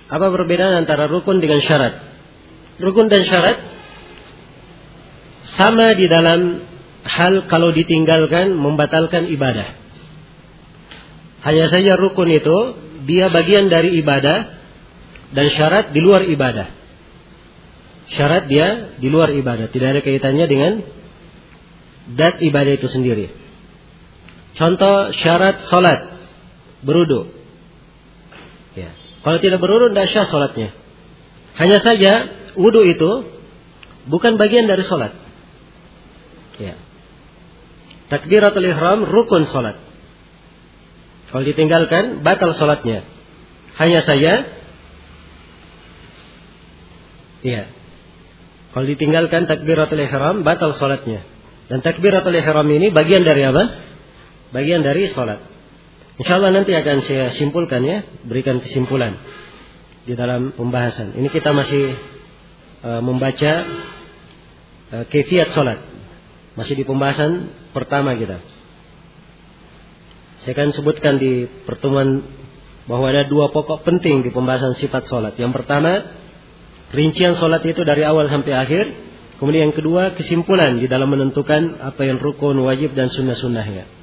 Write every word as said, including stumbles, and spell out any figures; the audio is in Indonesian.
Apa perbedaan antara rukun dengan syarat? Rukun dan syarat sama di dalam hal kalau ditinggalkan membatalkan ibadah. Hanya saja rukun itu dia bagian dari ibadah dan syarat di luar ibadah. Syarat dia di luar ibadah, tidak ada kaitannya dengan dat ibadah itu sendiri. Contoh syarat salat, berudu. Ya. Kalau tidak berudu tidak sah salatnya. Hanya saja wudu itu bukan bagian dari salat. Ya. Takbiratul ihram rukun salat. Kalau ditinggalkan batal salatnya. Hanya saja ya. Kalau ditinggalkan takbiratul ihram batal salatnya. Dan takbiratul ihram ini bagian dari apa? Bagian dari salat. Insyaallah nanti akan saya simpulkan ya, berikan kesimpulan di dalam pembahasan. Ini kita masih uh, membaca uh, kaifiyat salat. Masih di pembahasan pertama kita. Saya akan sebutkan di pertemuan bahwa ada dua pokok penting di pembahasan sifat salat. Yang pertama, rincian salat itu dari awal sampai akhir. Kemudian yang kedua, kesimpulan di dalam menentukan apa yang rukun, wajib dan sunnah-sunnahnya.